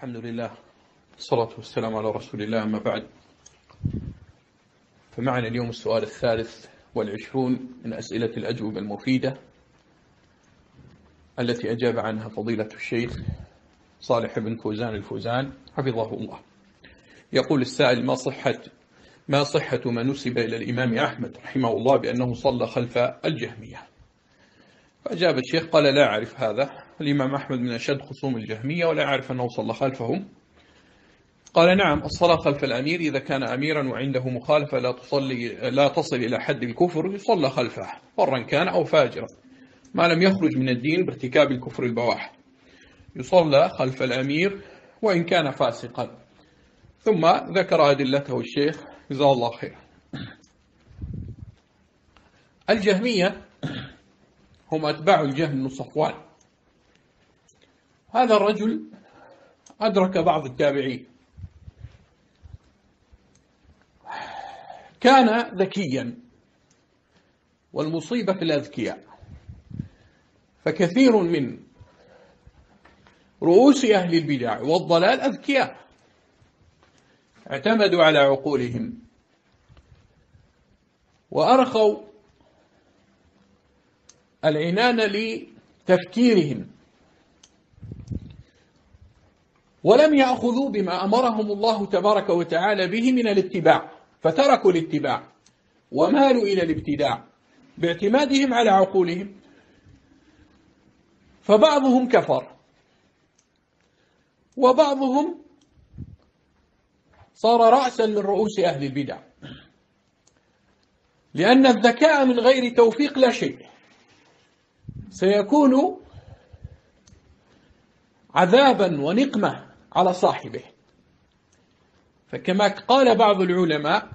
الحمد لله والصلاة والسلام على رسول الله، أما بعد. فمعنا اليوم السؤال 23 من أسئلة الأجوبة المفيدة التي أجاب عنها فضيلة الشيخ صالح بن فوزان الفوزان حفظه الله. يقول السائل: ما صحة ما نسب إلى الإمام أحمد رحمه الله بأنه صلى خلف الجهمية؟ فأجاب الشيخ قال: لا أعرف هذا. الإمام أحمد من أشد خصوم الجهمية ولا أعرف أنه صلى خلفهم. قال: نعم، الصلاة خلف الأمير إذا كان أميرا وعنده مخالفة لا تصل إلى حد الكفر يصلى خلفه، برا كان أو فاجرا، ما لم يخرج من الدين بارتكاب الكفر البواح، يصلى خلف الأمير وإن كان فاسقا. ثم ذكر أدلته الشيخ جزاه الله خير. الجهمية هم أتباع الجهم بن صفوان. هذا الرجل أدرك بعض التابعين، كان ذكيا، والمصيبة في الأذكياء، فكثير من رؤوس أهل البدع والضلال أذكياء اعتمدوا على عقولهم وأرخوا العنان لتفكيرهم، ولم يأخذوا بما أمرهم الله تبارك وتعالى به من الاتباع، فتركوا الاتباع ومالوا إلى الابتداع باعتمادهم على عقولهم. فبعضهم كفر وبعضهم صار رأسا من رؤوس أهل البدع، لأن الذكاء من غير توفيق لا شيء، سيكون عذابا ونقمة على صاحبه. فكما قال بعض العلماء: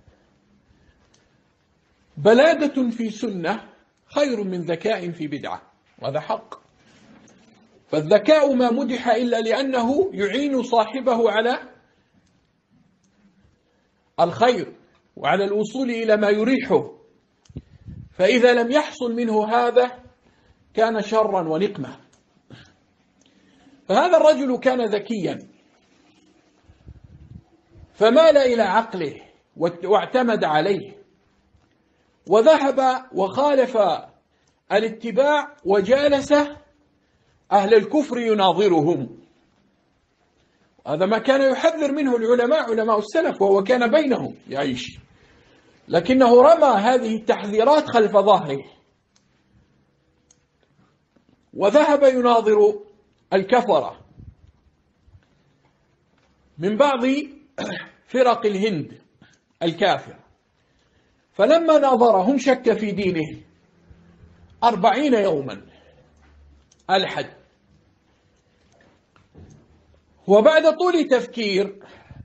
بلادة في سنة خير من ذكاء في بدعة، وهذا حق. فالذكاء ما مدح إلا لأنه يعين صاحبه على الخير وعلى الوصول إلى ما يريحه، فإذا لم يحصل منه هذا كان شرا ونقمة. فهذا الرجل كان ذكيا فمال إلى عقله واعتمد عليه، وذهب وخالف الاتباع وجالس أهل الكفر يناظرهم. هذا ما كان يحذر منه العلماء، علماء السلف، وهو كان بينهم يعيش، لكنه رمى هذه التحذيرات خلف ظهره وذهب يناظر الكفرة من بعض فرق الهند الكافرة. فلما ناظرهم شك في دينه 40 يوما ألحد، وبعد طول تفكير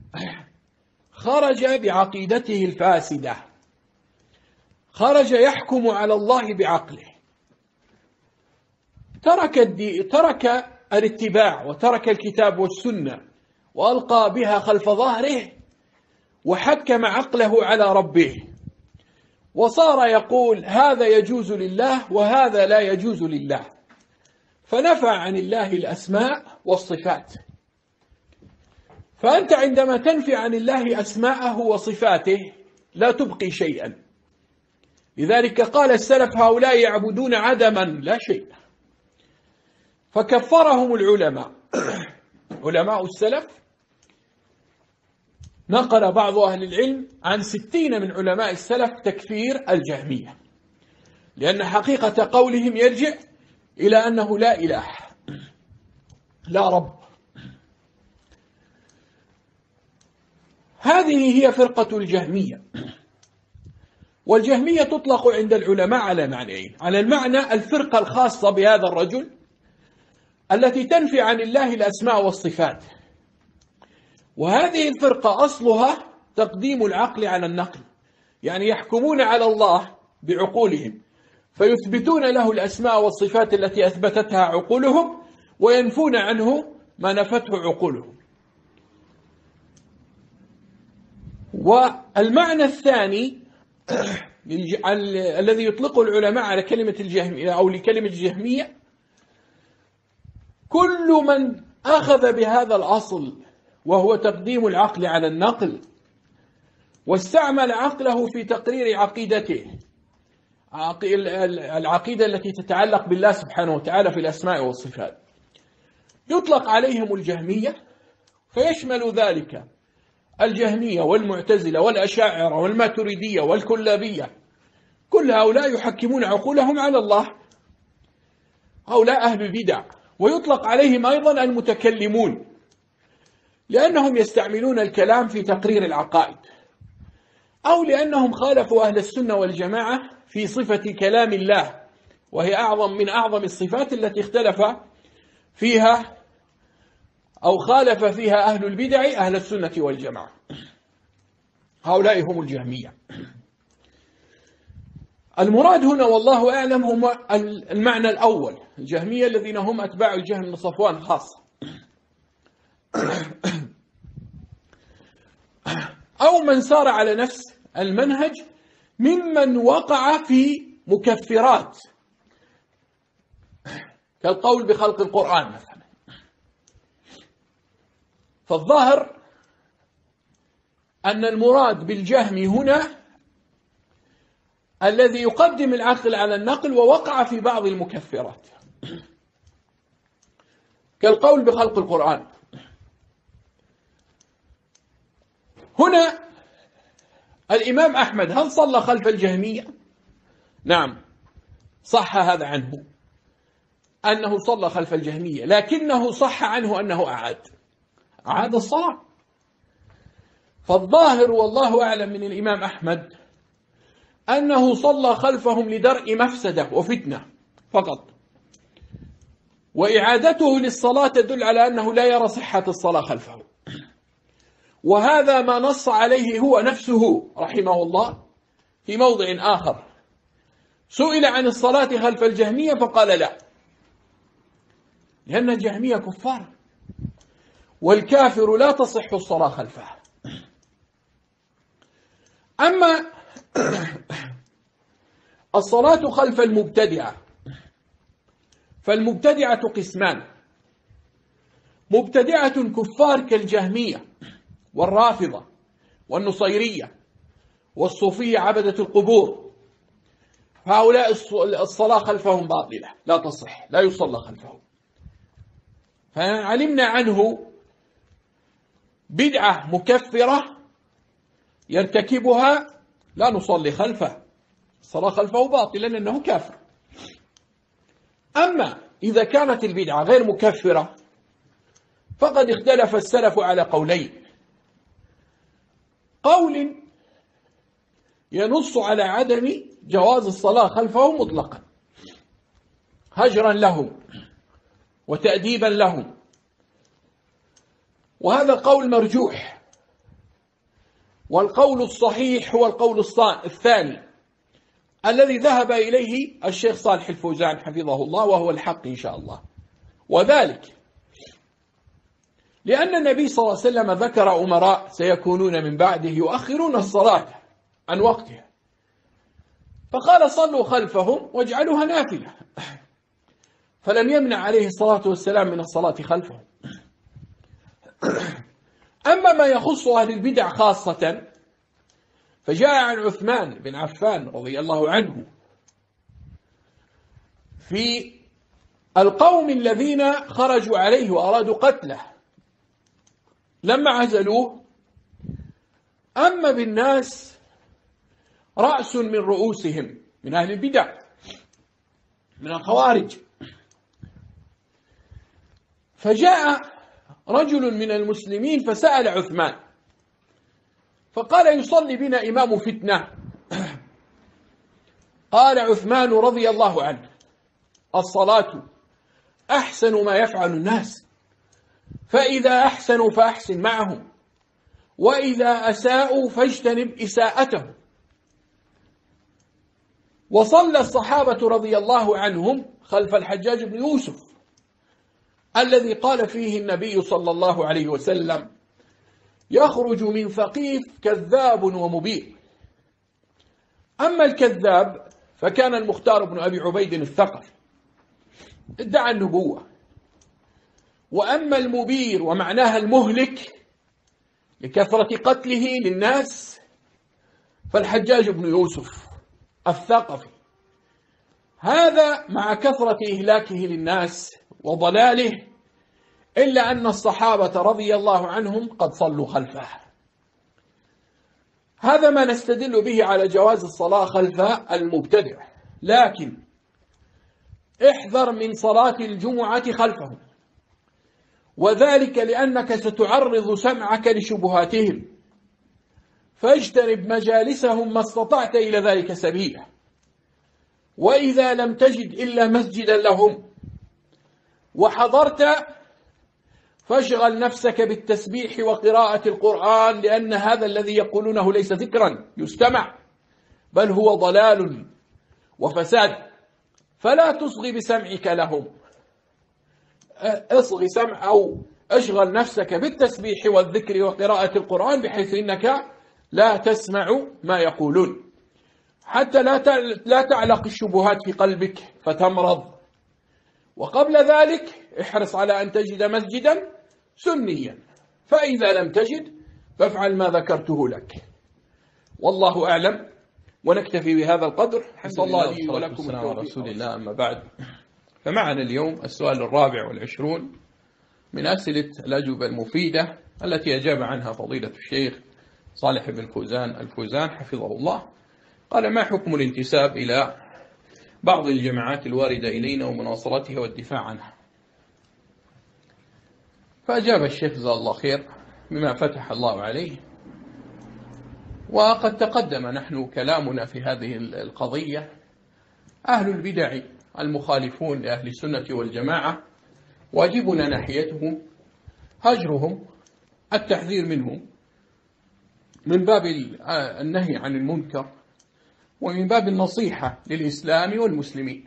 خرج بعقيدته الفاسدة، خرج يحكم على الله بعقله، ترك الاتباع وترك الكتاب والسنة وألقى بها خلف ظهره وحكم عقله على ربه، وصار يقول هذا يجوز لله وهذا لا يجوز لله، فنفى عن الله الأسماء والصفات. فأنت عندما تنفي عن الله أسماءه وصفاته لا تبقي شيئا. لذلك قال السلف: هؤلاء يعبدون عدما لا شيء. فكفرهم العلماء علماء السلف. نقل بعض أهل العلم عن 60 من علماء السلف تكفير الجهمية، لأن حقيقة قولهم يرجع إلى أنه لا إله، لا رب. هذه هي فرقة الجهمية. والجهمية تطلق عند العلماء على معنيين: على المعنى الفرقة الخاصة بهذا الرجل التي تنفي عن الله الأسماء والصفات، وهذه الفرقة أصلها تقديم العقل على النقل، يعني يحكمون على الله بعقولهم فيثبتون له الأسماء والصفات التي أثبتتها عقولهم وينفون عنه ما نفته عقولهم. والمعنى الثاني الذي يطلقه العلماء على كلمة الجهمية أو لكلمة الجهمية: كل من أخذ بهذا الأصل وهو تقديم العقل على النقل، واستعمل عقله في تقرير عقيدته، العقيدة التي تتعلق بالله سبحانه وتعالى في الأسماء والصفات. يطلق عليهم الجهمية، فيشمل ذلك الجهمية والمعتزلة والأشاعرة والماتريدية والكلابية، كل هؤلاء يحكمون عقولهم على الله، هؤلاء أهل البدع. ويطلق عليهم أيضا المتكلمون، لأنهم يستعملون الكلام في تقرير العقائد، أو لأنهم خالفوا أهل السنة والجماعة في صفة كلام الله، وهي من أعظم الصفات التي اختلف فيها أو خالف فيها أهل البدع أهل السنة والجماعة. هؤلاء هم الجهمية. المراد هنا والله أعلم هم المعنى الأول، الجهمية الذين هم أتباع الجهم بن صفوان خاصة، أو من سار على نفس المنهج ممن وقع في مكفرات كالقول بخلق القرآن مثلا. فالظاهر أن المراد بالجهم هنا الذي يقدم العقل على النقل ووقع في بعض المكفرات كالقول بخلق القرآن. هنا الإمام أحمد هل صلى خلف الجهمية؟ نعم، صح هذا عنه أنه صلى خلف الجهمية، لكنه صح عنه أنه أعاد الصلاة. فالظاهر والله أعلم من الإمام أحمد أنه صلى خلفهم لدرء مفسدة وفتنة فقط، وإعادته للصلاة تدل على أنه لا يرى صحة الصلاة خلفه، وهذا ما نص عليه هو نفسه رحمه الله في موضع آخر. سئل عن الصلاة خلف الجهمية فقال لا، لأن الجهمية كفار، والكافر لا تصح الصلاة خلفه. أما الصلاة خلف المبتدعة، فالمبتدعة قسمان: مبتدعة كفار كالجهمية والرافضة والنصيرية والصوفية عبدة القبور، فهؤلاء الصلاة خلفهم باطلة لا تصح، لا يصلى خلفهم. فعلمنا عنه بدعة مكفرة يرتكبها لا نصلي خلفه، الصلاة خلفه باطلا لأنه كافر. أما إذا كانت البدعة غير مكفرة فقد اختلف السلف على قولين: قول ينص على عدم جواز الصلاة خلفه مطلقا هجرا لهم وتأديبا لهم، وهذا قول مرجوح، والقول الصحيح هو القول الثاني الذي ذهب إليه الشيخ صالح الفوزان حفظه الله، وهو الحق إن شاء الله. وذلك لأن النبي صلى الله عليه وسلم ذكر أمراء سيكونون من بعده يؤخرون الصلاة عن وقتها، فقال: صلوا خلفهم واجعلوها نافلة، فلم يمنع عليه الصلاة والسلام من الصلاة خلفهم. أما ما يخص أهل البدع خاصة فجاء عن عثمان بن عفان رضي الله عنه في القوم الذين خرجوا عليه وأرادوا قتله لما عزلوه: أما بالناس رأس من رؤوسهم من أهل البدع من الخوارج. فجاء رجل من المسلمين فسأل عثمان فقال: يصلي بنا إمام فتنة. قال عثمان رضي الله عنه: الصلاة أحسن ما يفعل الناس، فإذا أحسنوا فأحسن معهم، وإذا أساءوا فاجتنب إساءتهم. وصلى الصحابة رضي الله عنهم خلف الحجاج بن يوسف الذي قال فيه النبي صلى الله عليه وسلم: يخرج من ثقيف كذاب ومبين. أما الكذاب فكان المختار بن أبي عبيد الثقفي، ادعى النبوة وأما المبير ومعناها المهلك لكثرة قتله للناس فالحجاج بن يوسف الثقفي، هذا مع كثرة إهلاكه للناس وضلاله إلا أن الصحابة رضي الله عنهم قد صلوا خلفه. هذا ما نستدل به على جواز الصلاة خلف المبتدع، لكن احذر من صلاة الجمعة خلفهم، وذلك لأنك ستعرض سمعك لشبهاتهم، فاجتنب مجالسهم ما استطعت إلى ذلك سبيلا. وإذا لم تجد إلا مسجدا لهم وحضرت فاشغل نفسك بالتسبيح وقراءة القرآن، لأن هذا الذي يقولونه ليس ذكرا يستمع، بل هو ضلال وفساد، فلا تصغي بسمعك لهم، اصغي سمع أو اشغل نفسك بالتسبيح والذكر وقراءة القرآن بحيث إنك لا تسمع ما يقولون، حتى لا تعلق الشبهات في قلبك فتمرض. وقبل ذلك احرص على أن تجد مسجدا سنيا، فإذا لم تجد فافعل ما ذكرته لك، والله أعلم. ونكتفي بهذا القدر. حسن الله لي ولكم التوفيق. رسول الله. أما بعد، فمعنا اليوم السؤال 24 من أسئلة الأجوبة المفيدة التي أجاب عنها فضيلة الشيخ صالح بن فوزان الفوزان حفظه الله. قال: ما حكم الانتساب إلى بعض الجماعات الواردة إلينا ومناصرتها والدفاع عنها؟ فأجاب الشيخ جزاه الله خير بما فتح الله عليه، وقد تقدم نحن كلامنا في هذه القضية. أهل البدع المخالفون لأهل السنة والجماعة واجبنا ناحيتهم هجرهم، التحذير منهم من باب النهي عن المنكر ومن باب النصيحة للإسلام والمسلمين،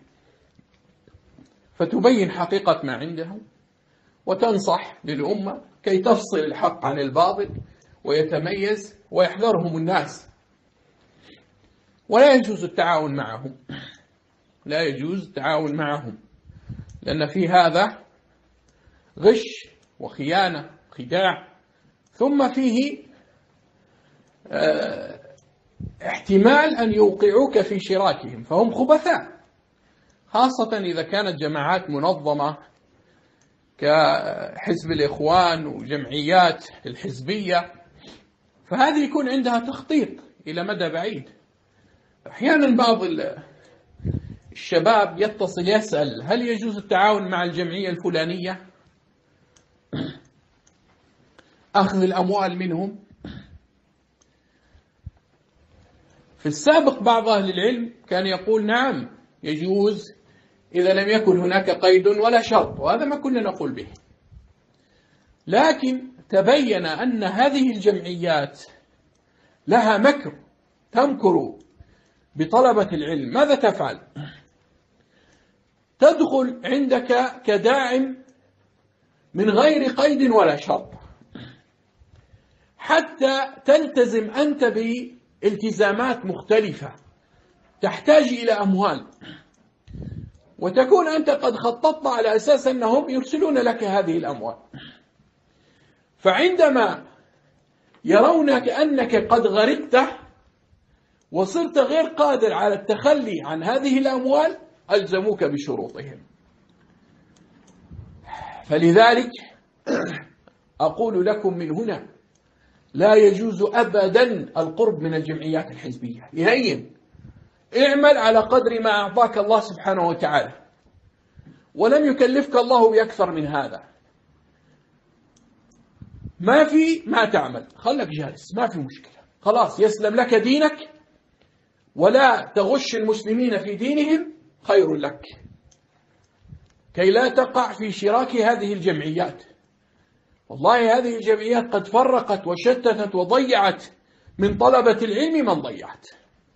فتبين حقيقة ما عندهم وتنصح للأمة كي تفصل الحق عن الباطل ويتميز ويحذرهم الناس. ولا يجوز التعاون معهم، لا يجوز التعاون معهم، لأن في هذا غش وخيانة خداع، ثم فيه احتمال أن يوقعوك في شراكهم، فهم خبثاء، خاصة إذا كانت جماعات منظمة كحزب الإخوان وجمعيات الحزبية، فهذه يكون عندها تخطيط إلى مدى بعيد. أحيانا بعض الشباب يتصل يسأل: هل يجوز التعاون مع الجمعية الفلانية؟ أخذ الأموال منهم. في السابق بعض أهل العلم كان يقول: نعم يجوز إذا لم يكن هناك قيد ولا شرط، وهذا ما كنا نقول به. لكن تبين أن هذه الجمعيات لها مكر، تمكر بطلبة العلم. ماذا تفعل؟ تدخل عندك كداعم من غير قيد ولا شرط، حتى تلتزم أنت بالتزامات مختلفة تحتاج إلى أموال، وتكون أنت قد خططت على أساس أنهم يرسلون لك هذه الأموال. فعندما يرونك أنك قد غرقت وصرت غير قادر على التخلي عن هذه الأموال ألزموك بشروطهم. فلذلك أقول لكم من هنا: لا يجوز أبدا القرب من الجمعيات الحزبية نهائيا. اعمل على قدر ما أعطاك الله سبحانه وتعالى، ولم يكلفك الله بأكثر من هذا. ما تعمل، خلك جالس، ما في مشكلة، خلاص يسلم لك دينك ولا تغش المسلمين في دينهم، خير لك، كي لا تقع في شراك هذه الجمعيات. والله هذه الجمعيات قد فرقت وشتتت وضيعت من طلبة العلم من ضيعت،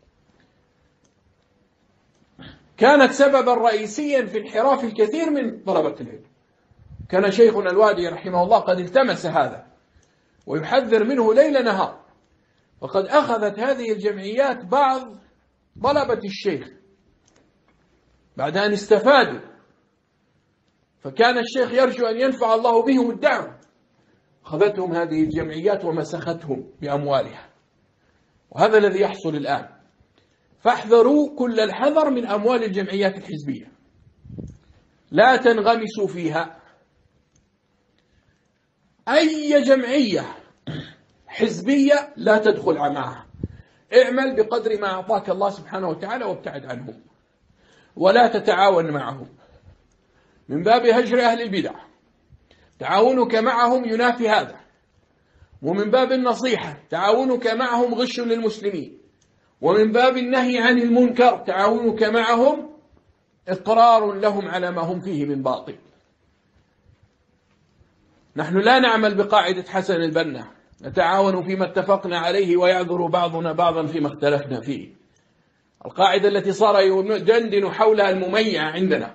كانت سببا رئيسيا في انحراف الكثير من طلبة العلم. كان شيخنا الوادي رحمه الله قد التمس هذا ويحذر منه ليل نهار، وقد أخذت هذه الجمعيات بعض طلبة الشيخ بعد أن استفادوا فكان الشيخ يرجو أن ينفع الله بهم الدعوة، أخذتهم هذه الجمعيات ومسختهم بأموالها، وهذا الذي يحصل الآن. فاحذروا كل الحذر من أموال الجمعيات الحزبية، لا تنغمسوا فيها. أي جمعية حزبية لا تدخل معها، اعمل بقدر ما أعطاك الله سبحانه وتعالى وابتعد عنهم، ولا تتعاون معهم من باب هجر أهل البدع. تعاونك معهم ينافي هذا. ومن باب النصيحة تعاونك معهم غش للمسلمين. ومن باب النهي عن المنكر تعاونك معهم إقرار لهم على ما هم فيه من باطل. نحن لا نعمل بقاعدة حسن البنا، نتعاون فيما اتفقنا عليه ويعذر بعضنا بعضا فيما اختلفنا فيه. القاعدة التي صار يدندن حولها المميع عندنا.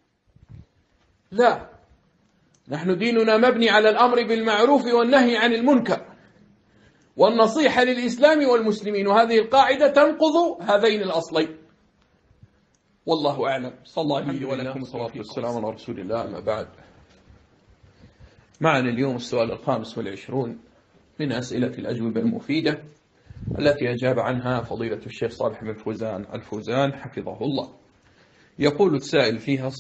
لا، نحن ديننا مبني على الأمر بالمعروف والنهي عن المنكر والنصيحة للإسلام والمسلمين، وهذه القاعدة تنقض هذين الأصلين. والله أعلم. صلى الله عليه ولكم الصلاة والسلام على رسول الله. أما بعد، معنا اليوم السؤال 25 من أسئلة الأجوبة المفيدة التي أجاب عنها فضيلة الشيخ صالح بن فوزان الفوزان حفظه الله. يقول السائل فيها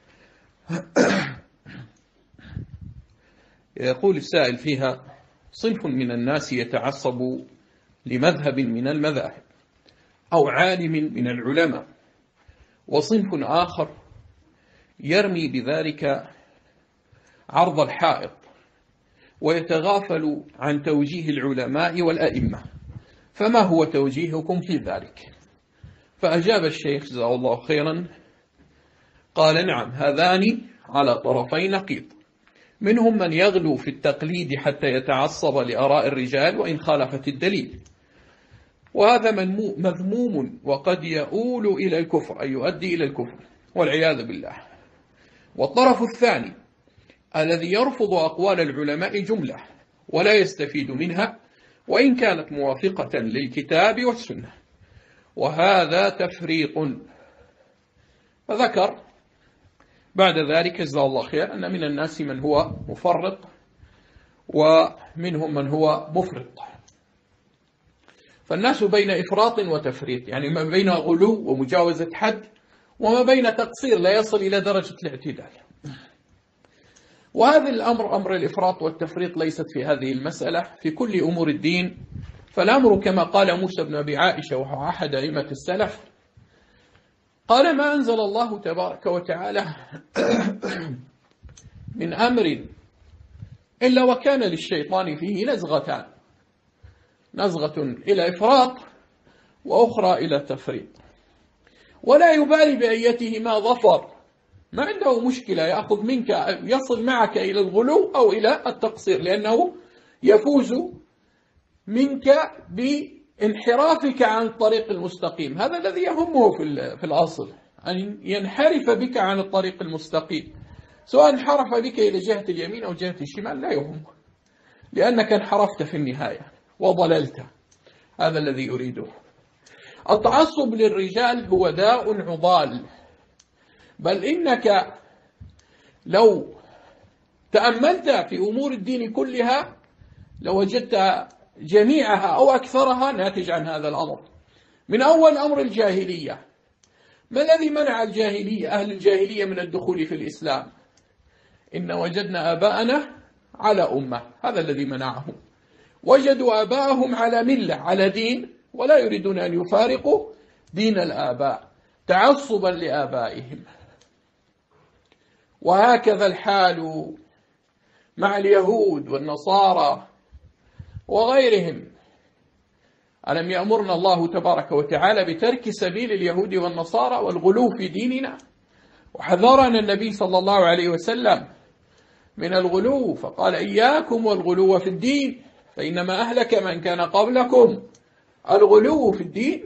صنف من الناس يتعصب لمذهب من المذاهب أو عالم من العلماء، وصنف آخر يرمي بذلك عرض الحائط ويتغافل عن توجيه العلماء والأئمة، فما هو توجيهكم في ذلك؟ فأجاب الشيخ جزاه الله خيرا قال: نعم، هذان على طرفي نقيض. منهم من يغلو في التقليد حتى يتعصب لآراء الرجال وإن خالفت الدليل، وهذا مذموم وقد يؤول إلى الكفر، أي يؤدي إلى الكفر والعياذ بالله. والطرف الثاني الذي يرفض أقوال العلماء جملة ولا يستفيد منها وإن كانت موافقة للكتاب والسنة، وهذا تفريط. فذكر بعد ذلك جزاه الله خير أن من الناس من هو مفرط ومنهم من هو مفرط. فالناس بين إفراط وتفريط، يعني ما بين غلو ومجاوزة حد وما بين تقصير لا يصل إلى درجة الاعتدال. وهذا الأمر، أمر الإفراط والتفريط، ليست في هذه المسألة، في كل أمور الدين. فالأمر كما قال موسى بن أبي عائشة وهو أحد أئمة السلف، قال: ما أنزل الله تبارك وتعالى من أمر إلا وكان للشيطان فيه نزغتان، نزغة إلى إفراط وأخرى إلى تفريط، ولا يبالي بأيتهما ظفر، ما عنده مشكلة يأخذ منك، يصل معك إلى الغلو أو إلى التقصير، لأنه يفوز منك بانحرافك عن الطريق المستقيم. هذا الذي يهمه في الأصل، أن ينحرف بك عن الطريق المستقيم، سواء انحرف بك إلى جهة اليمين أو جهة الشمال لا يهمه، لأنك انحرفت في النهاية وضللت. هذا الذي يريده. التعصب للرجال هو داء عضال، بل إنك لو تأملت في أمور الدين كلها لوجدت جميعها أو أكثرها ناتج عن هذا الأمر. من أول أمر الجاهلية، ما الذي منع أهل الجاهلية من الدخول في الإسلام؟ إن وجدنا آباءنا على أمة، هذا الذي منعهم. وجدوا آباءهم على ملة، على دين، ولا يريدون أن يفارقوا دين الآباء تعصبا لآبائهم. وهكذا الحال مع اليهود والنصارى وغيرهم. ألم يأمرنا الله تبارك وتعالى بترك سبيل اليهود والنصارى والغلو في ديننا؟ وحذرنا النبي صلى الله عليه وسلم من الغلو، فقال: إياكم والغلو في الدين فإنما أهلك من كان قبلكم الغلو في الدين.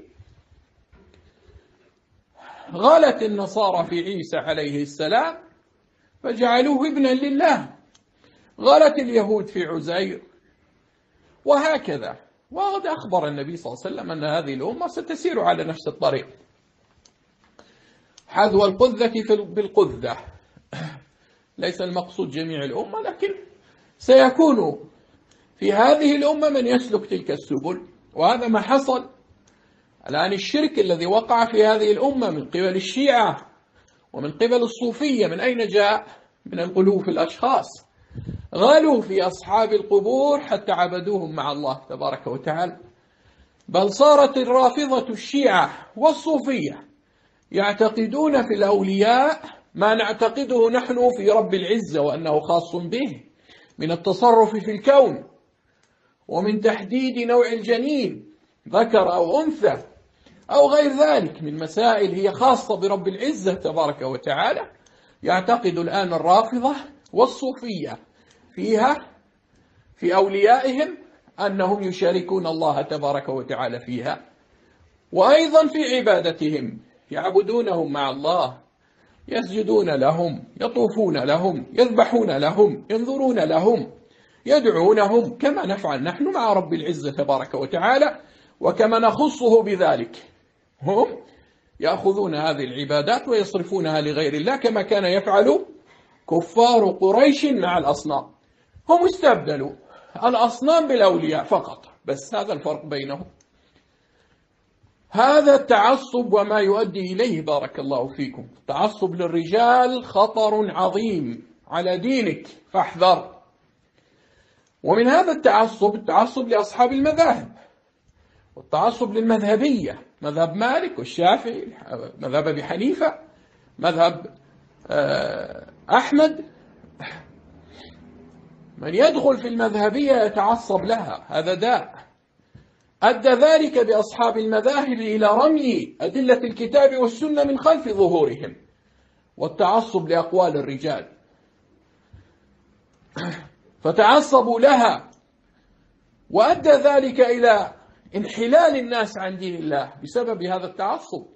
غلت النصارى في عيسى عليه السلام فجعلوه ابنا لله، غلت اليهود في عزير، وهكذا. وقد أخبر النبي صلى الله عليه وسلم أن هذه الأمة ستسير على نفس الطريق، حذو القذة بالقذة. ليس المقصود جميع الأمة، لكن سيكون في هذه الأمة من يسلك تلك السبل، وهذا ما حصل الآن. الشرك الذي وقع في هذه الأمة من قبل الشيعة ومن قبل الصوفية من أين جاء؟ من الغلو في الأشخاص، غلوا في أصحاب القبور حتى عبدوهم مع الله تبارك وتعالى. بل صارت الرافضة الشيعة والصوفية يعتقدون في الأولياء ما نعتقده نحن في رب العزة وأنه خاص به من التصرف في الكون، ومن تحديد نوع الجنين ذكر أو أنثى أو غير ذلك من مسائل هي خاصة برب العزة تبارك وتعالى. يعتقد الآن الرافضة والصوفية فيها في أوليائهم أنهم يشاركون الله تبارك وتعالى فيها، وأيضا في عبادتهم يعبدونهم مع الله، يسجدون لهم، يطوفون لهم، يذبحون لهم، ينظرون لهم، يدعونهم كما نفعل نحن مع رب العزة تبارك وتعالى، وكما نخصه بذلك. هم يأخذون هذه العبادات ويصرفونها لغير الله كما كان يفعل كفار قريش مع الأصنام. هم استبدلوا الأصنام بالأولياء فقط، بس هذا الفرق بينهم. هذا التعصب وما يؤدي إليه بارك الله فيكم، التعصب للرجال خطر عظيم على دينك فاحذر. ومن هذا التعصب لأصحاب المذاهب، والتعصب للمذهبية، مذهب مالك والشافعي، مذهب أبي حنيفة، مذهب أحمد. من يدخل في المذهبية يتعصب لها، هذا داء. أدى ذلك بأصحاب المذاهب إلى رمي أدلة الكتاب والسنة من خلف ظهورهم، والتعصب لأقوال الرجال، فتعصبوا لها، وأدى ذلك إلى انحلال الناس عن دين الله بسبب هذا التعصب.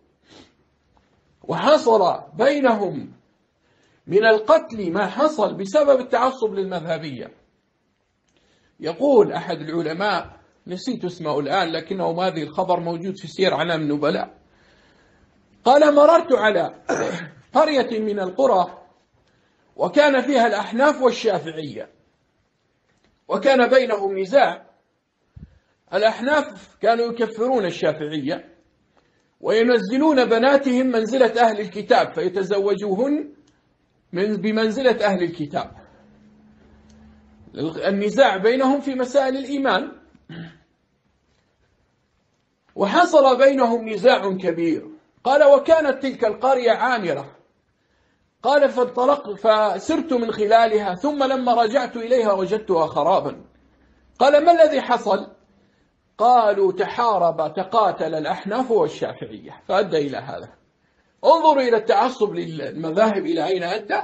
وحصل بينهم من القتل ما حصل بسبب التعصب للمذهبية. يقول أحد العلماء، نسيت اسمه الآن لكنه هذه الخبر موجود في سير أعلام النبلاء، قال: مررت على قرية من القرى وكان فيها الأحناف والشافعية، وكان بينهم نزاع. الأحناف كانوا يكفرون الشافعية وينزلون بناتهم منزلة أهل الكتاب فيتزوجوهن بمنزلة أهل الكتاب. النزاع بينهم في مسائل الإيمان، وحصل بينهم نزاع كبير. قال: وكانت تلك القرية عامرة. قال: فسرت من خلالها، ثم لما رجعت إليها وجدتها خرابا. قال: ما الذي حصل؟ قالوا: تقاتل الأحناف والشافعية، فأدى إلى هذا. انظروا إلى التعصب للمذاهب إلى أين أدى.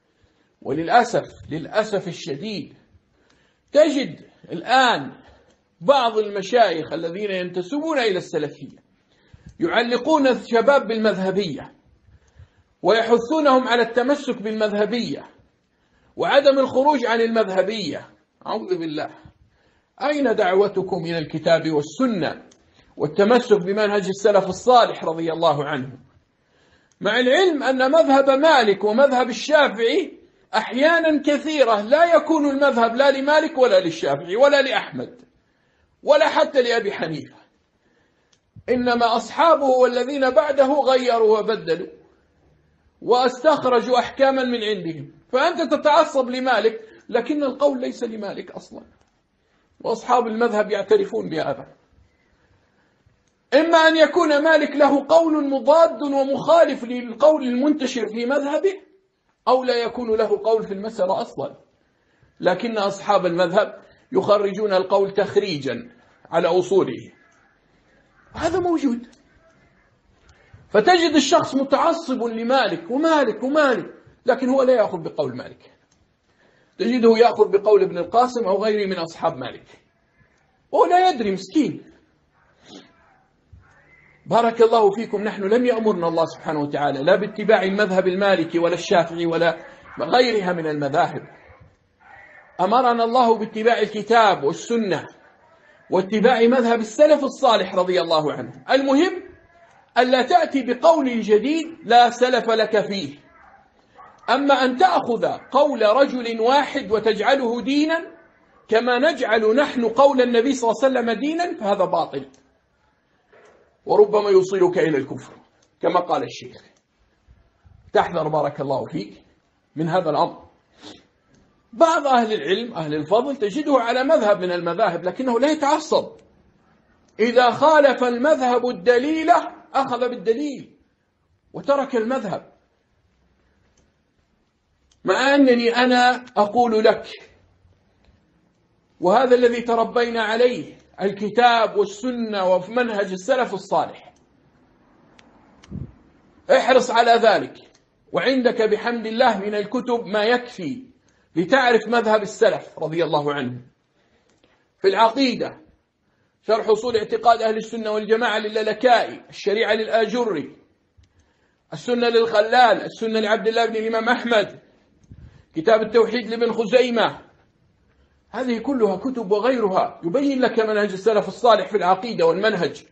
للأسف الشديد تجد الآن بعض المشايخ الذين ينتسبون إلى السلفية يعلقون الشباب بالمذهبية ويحثونهم على التمسك بالمذهبية وعدم الخروج عن المذهبية. أعوذ بالله. أين دعوتكم إلى الكتاب والسنة والتمسك بمنهج السلف الصالح رضي الله عنه؟ مع العلم أن مذهب مالك ومذهب الشافعي أحيانا كثيرة لا يكون المذهب لا لمالك ولا للشافعي ولا لأحمد ولا حتى لأبي حنيفة، إنما أصحابه والذين بعده غيروا وبدلوا واستخرجوا أحكاما من عندهم. فأنت تتعصب لمالك لكن القول ليس لمالك أصلا، وأصحاب المذهب يعترفون بهذا. إما أن يكون مالك له قول مضاد ومخالف للقول المنتشر في مذهبه، أو لا يكون له قول في المسألة أصلا، لكن أصحاب المذهب يخرجون القول تخريجا على أصوله. هذا موجود. فتجد الشخص متعصب لمالك ومالك، لكن هو لا يأخذ بقول مالك، تجده يأخذ بقول ابن القاسم أو غيره من أصحاب مالك، وهو لا يدري مسكين. بارك الله فيكم، نحن لم يأمرنا الله سبحانه وتعالى لا باتباع المذهب المالكي ولا الشافعي ولا غيرها من المذاهب. أمرنا الله باتباع الكتاب والسنة واتباع مذهب السلف الصالح رضي الله عنه. المهم ألا تأتي بقول جديد لا سلف لك فيه، أما أن تأخذ قول رجل واحد وتجعله دينا كما نجعل نحن قول النبي صلى الله عليه وسلم دينا فهذا باطل، وربما يوصلك إلى الكفر كما قال الشيخ. تحذر بارك الله فيك من هذا الأمر. بعض أهل العلم أهل الفضل تجده على مذهب من المذاهب لكنه لا يتعصب، إذا خالف المذهب الدليل أخذ بالدليل وترك المذهب. مع أنني أنا أقول لك، وهذا الذي تربينا عليه الكتاب والسنة وفي منهج السلف الصالح، احرص على ذلك، وعندك بحمد الله من الكتب ما يكفي لتعرف مذهب السلف رضي الله عنه. في العقيدة شرح أصول اعتقاد أهل السنة والجماعة للالكائي، الشريعة للآجري، السنة للخلال، السنة لعبد الله بن الإمام أحمد، كتاب التوحيد لابن خزيمة، هذه كلها كتب وغيرها يبين لك منهج السلف الصالح في العقيدة والمنهج.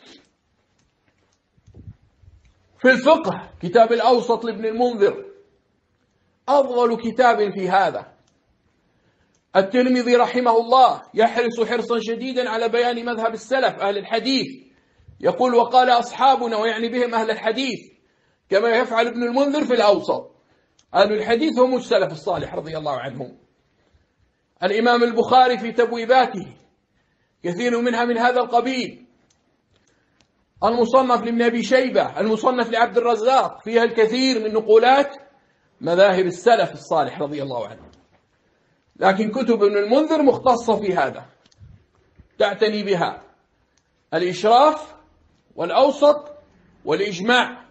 في الفقه كتاب الأوسط لابن المنذر أفضل كتاب في هذا. الترمذي رحمه الله يحرص حرصا شديدا على بيان مذهب السلف أهل الحديث، يقول وقال أصحابنا، ويعني بهم أهل الحديث، كما يفعل ابن المنذر في الأوسط. أهل الحديث هم السلف الصالح رضي الله عنهم. الإمام البخاري في تبويباته كثير منها من هذا القبيل. المصنف لابن أبي شيبة، المصنف لعبد الرزاق، فيها الكثير من نقولات مذاهب السلف الصالح رضي الله عنهم. لكن كتب ابن المنذر مختصة في هذا تعتني بها، الإشراف والأوسط والإجماع.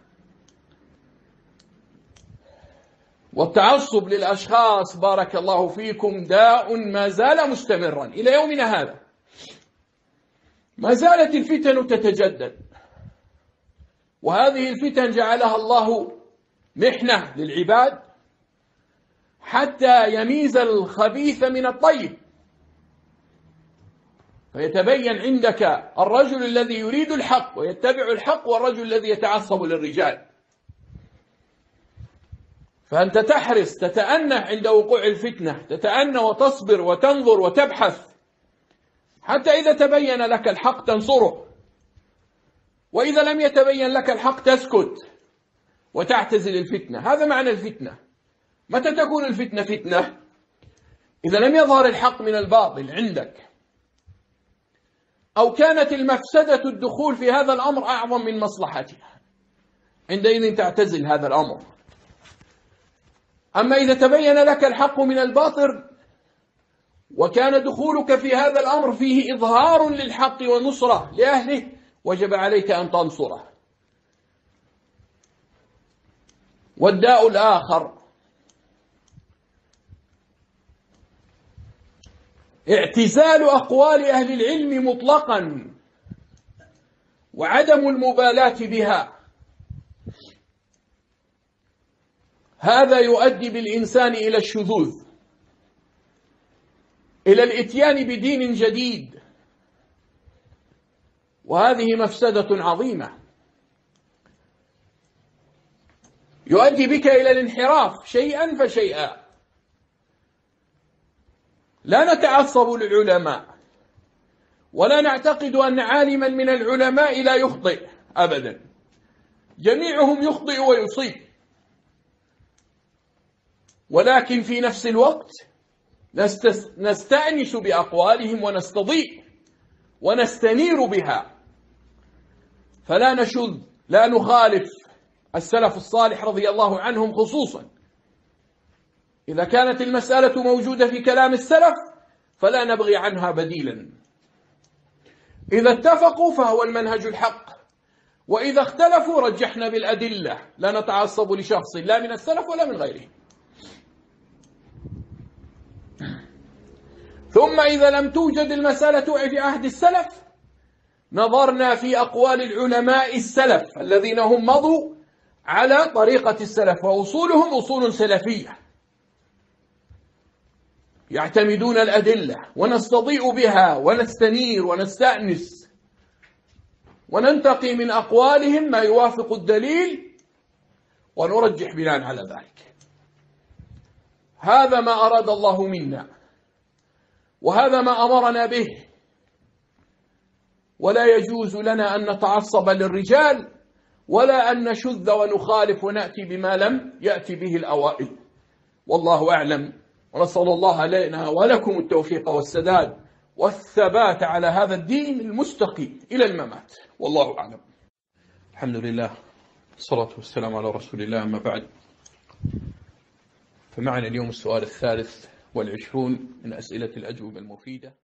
والتعصب للأشخاص بارك الله فيكم داء ما زال مستمرا إلى يومنا هذا. ما زالت الفتن تتجدد، وهذه الفتن جعلها الله محنة للعباد حتى يميز الخبيث من الطيب، فيتبين عندك الرجل الذي يريد الحق ويتبع الحق والرجل الذي يتعصب للرجال. فأنت تحرص تتأنى عند وقوع الفتنة، تتأنى وتصبر وتنظر وتبحث حتى إذا تبين لك الحق تنصره، وإذا لم يتبين لك الحق تسكت وتعتزل الفتنة. هذا معنى الفتنة. متى تكون الفتنة فتنة؟ إذا لم يظهر الحق من الباطل عندك، أو كانت المفسدة الدخول في هذا الأمر أعظم من مصلحتها، عندئذ تعتزل هذا الأمر. أما إذا تبين لك الحق من الباطل وكان دخولك في هذا الأمر فيه إظهار للحق ونصرة لأهله، وجب عليك أن تنصره. والداء الآخر اعتزال أقوال أهل العلم مطلقا وعدم المبالاة بها. هذا يؤدي بالإنسان إلى الشذوذ، إلى الإتيان بدين جديد، وهذه مفسدة عظيمة يؤدي بك إلى الانحراف شيئا فشيئا. لا نتعصب للعلماء ولا نعتقد أن عالما من العلماء لا يخطئ أبدا، جميعهم يخطئ ويصيب، ولكن في نفس الوقت نستأنس بأقوالهم ونستضيء ونستنير بها، فلا نشذ، لا نخالف السلف الصالح رضي الله عنهم خصوصا. إذا كانت المسألة موجودة في كلام السلف فلا نبغي عنها بديلا. إذا اتفقوا فهو المنهج الحق، وإذا اختلفوا رجحنا بالأدلة، لا نتعصب لشخص لا من السلف ولا من غيره. ثم إذا لم توجد المسألة في عهد السلف نظرنا في أقوال العلماء السلف الذين هم مضوا على طريقة السلف، وأصولهم أصول سلفية يعتمدون الأدلة، ونستضيء بها ونستنير ونستأنس وننتقي من أقوالهم ما يوافق الدليل ونرجح بناء على ذلك. هذا ما أراد الله منا، وهذا ما أمرنا به، ولا يجوز لنا أن نتعصب للرجال ولا أن نشذ ونخالف ونأتي بما لم يأتي به الأوائل. والله أعلم، ونسأل الله لنا ولكم التوفيق والسداد والثبات على هذا الدين المستقيم إلى الممات، والله أعلم. الحمد لله، الصلاة والسلام على رسول الله، أما بعد. فمعنا اليوم السؤال 23 من أسئلة الأجوبة المفيدة.